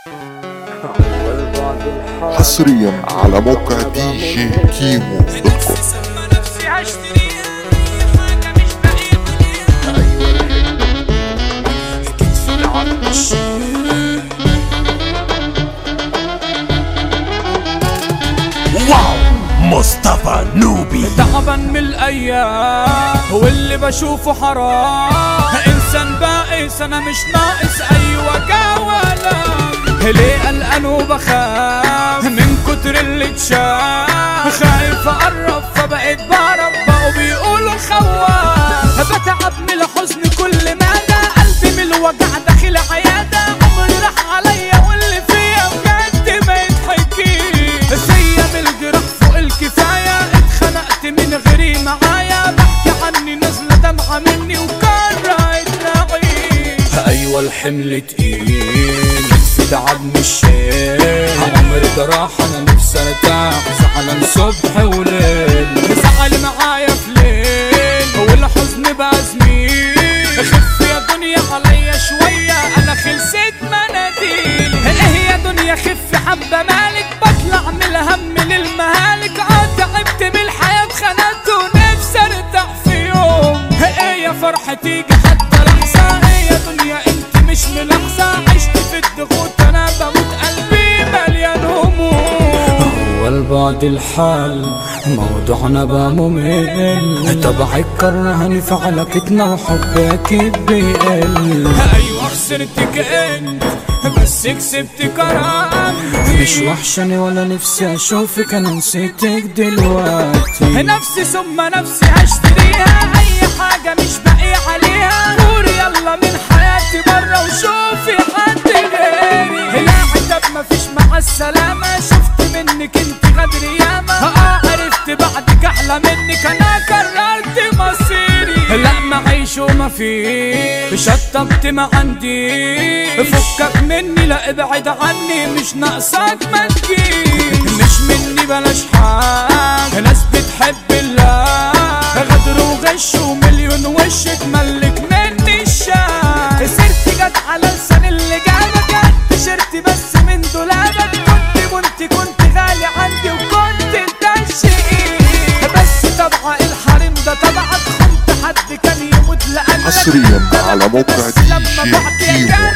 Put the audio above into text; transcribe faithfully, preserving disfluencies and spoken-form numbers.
حصريا على موقع دي جي كيمو دوت كوم. مصطفى نوبي تعبان من الايام واللي بشوفه حرام، انسان بائس انا مش ناقص اي وجع ولا ليه قلقان وبخاف من كتر اللي اتشاف، خايف اقرب فبقيت بعرف بقوا بيقولوا خواف، بتعب من الحزن كل مدى قلبي من الوجع داخل عياده، عمري راح عليا واللي فيا بجد ما يتحكيش، فيا من الجراح فوق الكفايه اتخنقت من غيري معايا، بحكي عني نازله دمعه مني وكرهت نعيش. ايوه الحمل تقيل في تعب مش شايل، عمري ده راح انا نفسي ارتاح، زعلان صبح وليل زعل معايا في ليل والحزن بقى زميل، خف يا دنيا عليا شويه انا خلصت مناديل، ايه يا دنيا خف حبه مالك، بطلع من الهم للمهالك، اه تعبت من الحياه اتخنقت ونفسي ارتاح في يوم، ايه يا فرحه تيجي حتى لحظه، ايه يا دنيا انت مش ملاحظه، عشت في الضغوط انا بموت قلبي مليان هموم، هو البعد الحال موضوعنا بقى ممل، طبعك كرهني في علاقتنا وحبك بيقل، ايوه خسرت كأنت بس كسبت كرامتي، مش وحشاني ولا نفسي اشوفك انا نسيتك دلوقتي، نفسي ثم نفسي هشتريها، اي حاجه مش باقي عليها، دوري يلا من حياتي بره وشوفي حد غيري، لا عتاب مفيش مع السلامه، شفت منك انت غدر ياما، اه عرفت بعدك احلى منك انا كررت مصيري، لا معيش ومفيش شطبت ما عندي، فكك مني لا ابعد عني مش ناقصك ما تجيش، مش مني بلاش حاجه، ناس بتحب الله غدر وغش ومليون وش تملك مني الشاي، سيرتي جت على لسان اللي جابك، تيشيرتي بس من دولابك، كنت وانت كنت غالي عندي وكنت انت الشقيق، بس طبعا الحريم ده طبعك، كنت حد كان يموت لقلبك، حصريا على موقع دي جي كيمو.